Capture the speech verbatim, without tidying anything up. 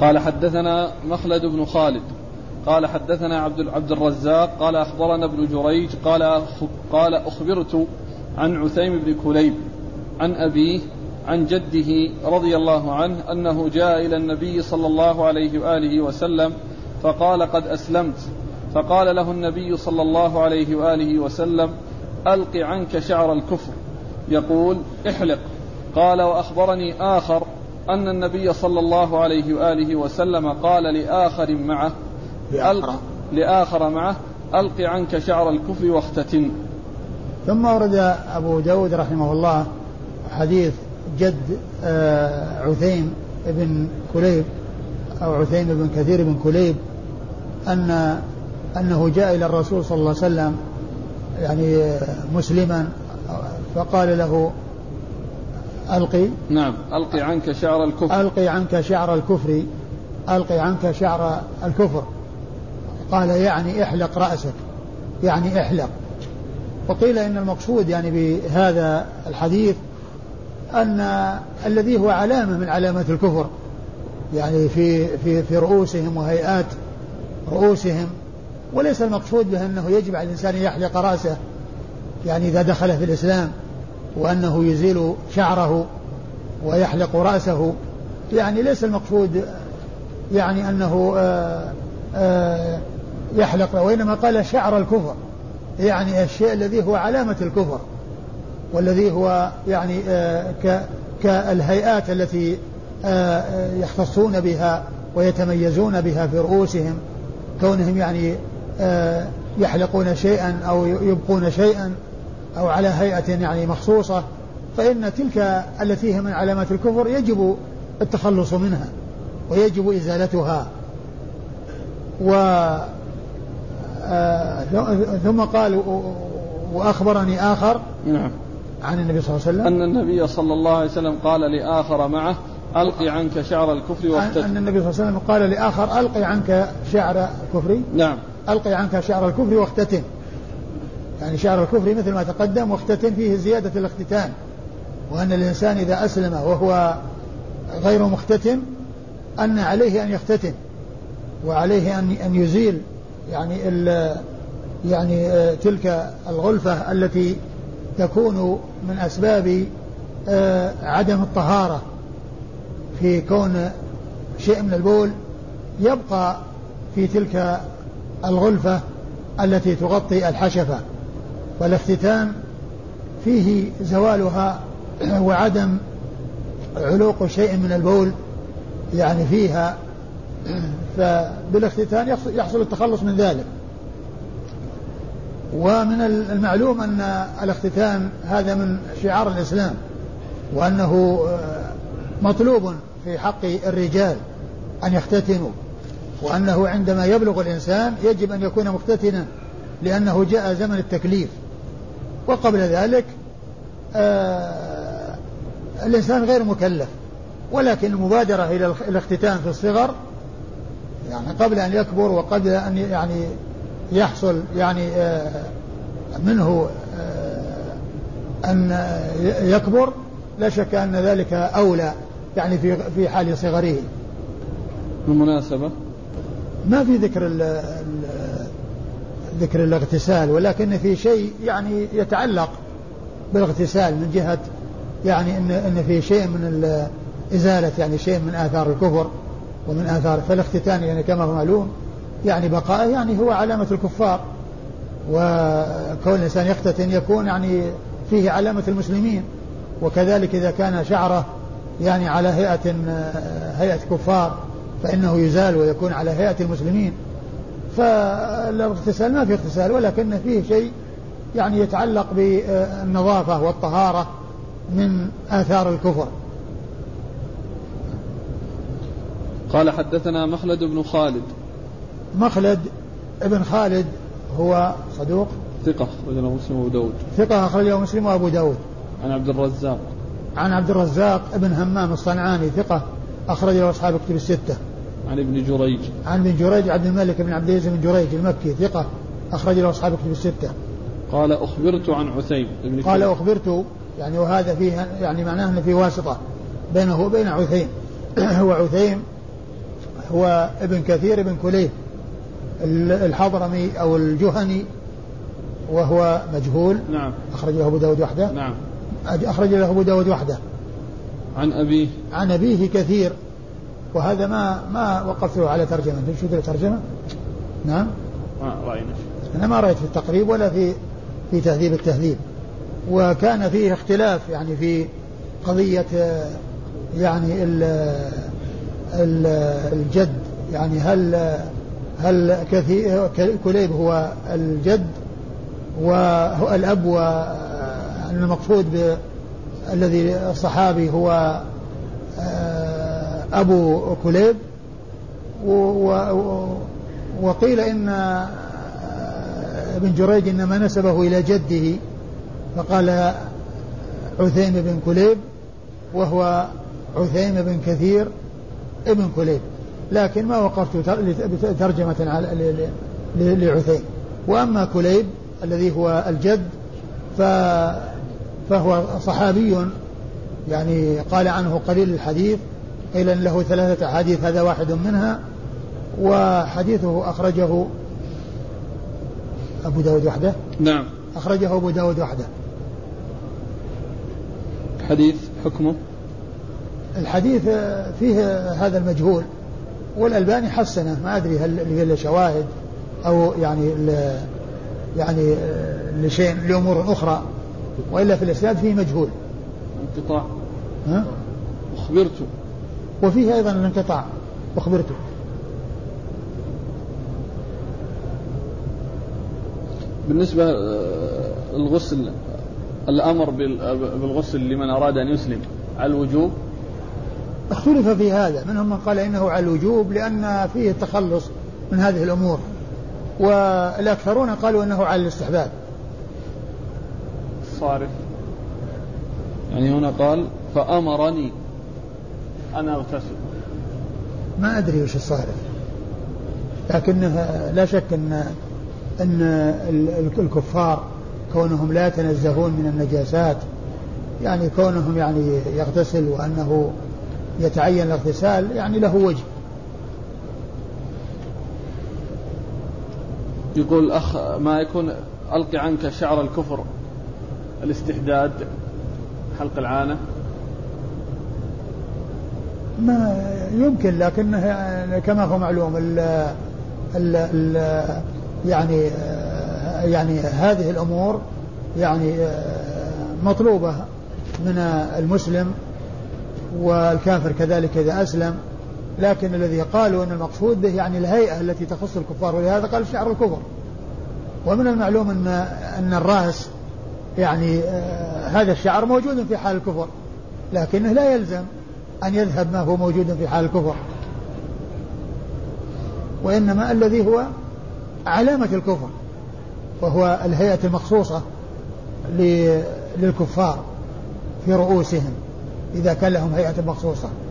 قال حدثنا مخلد بن خالد قال حدثنا عبد عبد الرزاق قال أخبرنا ابن جريج قال قال أخبرت عن عثيم بن كليب عن أبيه عن جده رضي الله عنه أنه جاء إلى النبي صلى الله عليه وآله وسلم فقال قد أسلمت، فقال له النبي صلى الله عليه وآله وسلم ألق عنك شعر الكفر، يقول احلق. قال وأخبرني آخر أن النبي صلى الله عليه وآله وسلم قال لآخر معه ألق لآخر معه ألق عنك شعر الكفر واختتن. ثم ورد أبو داود رحمه الله حديث جد عثيم بن كليب أو عثيم بن كثير بن كليب أن أنه جاء إلى الرسول صلى الله عليه وسلم يعني مسلما فقال له ألقي نعم ألقي عنك شعر الكفر ألقي عنك شعر الكفر ألقي عنك شعر الكفر قال يعني احلق رأسك، يعني احلق. وقيل إن المقصود يعني بهذا الحديث أن الذي هو علامة من علامات الكفر يعني في في في رؤوسهم وهيئات رؤوسهم، وليس المقصود به أنه يجب على الإنسان يحلق رأسه يعني إذا دخل في الإسلام وأنه يزيل شعره ويحلق رأسه، يعني ليس المقصود يعني أنه آآ آآ يحلق، وإنما قال شعر الكفر يعني الشيء الذي هو علامة الكفر والذي هو يعني كالهيئات التي يختصون بها ويتميزون بها في رؤوسهم، كونهم يعني يحلقون شيئا أو يبقون شيئا أو على هيئة يعني مخصوصة، فإن تلك التي هي من علامات الكفر يجب التخلص منها ويجب إزالتها. و ثم قال وأخبرني آخر نعم عن النبي صلى الله عليه وسلم أن النبي صلى الله عليه وسلم قال لآخر معه ألقي عنك شعر الكفر واختتن. أن النبي صلى الله عليه وسلم قال لآخر ألقي عنك شعر الكفر نعم ألقي عنك شعر الكفر واختتن، يعني شعر الكفر مثل ما تقدم، واختتن فيه زيادة الاختتان، وأن الإنسان إذا أسلم وهو غير مختتن أن عليه أن يختتن وعليه أن أن يزيل يعني ال يعني تلك الغلفة التي تكون من أسباب عدم الطهارة في كون شيء من البول يبقى في تلك الغلفة التي تغطي الحشفة، والاختتان فيه زوالها وعدم علوق شيء من البول يعني فيها، فبالاختتان يحصل التخلص من ذلك. ومن المعلوم أن الاختتان هذا من شعار الإسلام، وأنه مطلوب في حق الرجال أن يختتنوا، وأنه عندما يبلغ الإنسان يجب أن يكون مختتنا لأنه جاء زمن التكليف. وقبل ذلك آه الإنسان غير مكلف، ولكن المبادرة إلى الاختتان في الصغر يعني قبل أن يكبر وقبل أن يعني يحصل يعني آه منه آه أن يكبر، لا شك أن ذلك أولى يعني في في حال صغره. بالمناسبة ما في ذكر ال ذكر الاغتسال، ولكن في شيء يعني يتعلق بالاغتسال من جهة يعني إن إن في شيء من إزالة يعني شيء من آثار الكفر ومن آثار، فالاختتان يعني كما هو معلوم يعني بقاء يعني هو علامة الكفار، وكون الإنسان يختتن يكون يعني فيه علامة المسلمين، وكذلك إذا كان شعره يعني على هيئة هيئة كفار فإنه يزال ويكون على هيئة المسلمين. فالاغتسال ما فيه اغتسال، ولكن فيه شيء يعني يتعلق بالنظافة والطهارة من آثار الكفر. قال حدثنا مخلد بن خالد. مخلد ابن خالد هو صدوق ثقة أخرجه مسلم وأبو داود. ثقة أخرجه مسلم وأبو داود. عن عبد الرزاق. عن عبد الرزاق ابن همام الصنعاني ثقة أخرجه أصحاب كتب الستة. عن ابن جريج. عن ابن جريج عبد الملك بن عبد العزيز بن جريج المكي ثقة أخرجه أصحاب كتب الستة. قال أخبرت عن عثيم. قال أخبرت يعني وهذا فيه يعني معناه أن في واسطة بينه وبين عثيم. هو عثيم هو ابن كثير ابن كليب الحضرمي أو الجهني وهو مجهول. نعم. أخرج له أبو داود وحده. نعم. أخرج له أبو داود وحده. عن أبيه. عن أبيه كثير، وهذا ما ما وقفته على ترجمة. شو ذي الترجمة؟ نعم. ما رأينا. أنا ما رأيت في التقريب ولا في في تهذيب التهذيب. وكان فيه اختلاف يعني في قضية يعني ال ال الجد، يعني هل هل كثير كليب هو الجد وهو الأب، وأن المقصود الذي الصحابي هو أبو كليب، وقيل إن ابن جريج إنما نسبه إلى جده فقال عثيم بن كليب وهو عثيم بن كثير ابن كليب، لكن ما وقفت ترجمة لعثيم. وأما كليب الذي هو الجد فهو صحابي يعني قال عنه قليل الحديث، قيل إن له ثلاثة أحاديث هذا واحد منها، وحديثه أخرجه أبو داود وحده. نعم. أخرجه أبو داود وحده. حديث حكمه الحديث فيه هذا المجهول، والألباني حسنه، ما أدري هل له شواهد أو يعني يعني لشيء لأمور أخرى، وإلا في الإسناد فيه مجهول انقطاع. ها؟ أخبرته. وفيه أيضا الانقطاع أخبرته. بالنسبة الغسل، الأمر بالغسل لمن أراد أن يسلم على الوجوب، اختلف في هذا، منهم من قال إنه على الوجوب لأن فيه التخلص من هذه الأمور، والأكثرون قالوا إنه على الاستحباب. صارف يعني هنا قال فأمرني أن أغتسل، ما أدري وش الصارف، لكنه لا شك أن أن الكفار كونهم لا يتنزهون من النجاسات، يعني كونهم يعني يغتسل وأنه يتعين الاغتسال يعني له وجه. يقول أخ ما يكون ألقي عنك شعر الكفر، الاستحداد، حلق العانة، ما يمكن، لكنه كما هو معلوم ال ال ال يعني يعني هذه الأمور يعني مطلوبة من المسلم والكافر كذلك إذا أسلم، لكن الذي قالوا أن المقصود به يعني الهيئة التي تخص الكفار، ولهذا قال شعر الكفر. ومن المعلوم أن أن الرأس يعني هذا الشعر موجود في حال الكفر، لكنه لا يلزم أن يذهب ما هو موجود في حال الكفر، وإنما الذي هو علامة الكفر وهو الهيئة المخصوصة للكفار في رؤوسهم إذا كان لهم هيئة مخصوصة.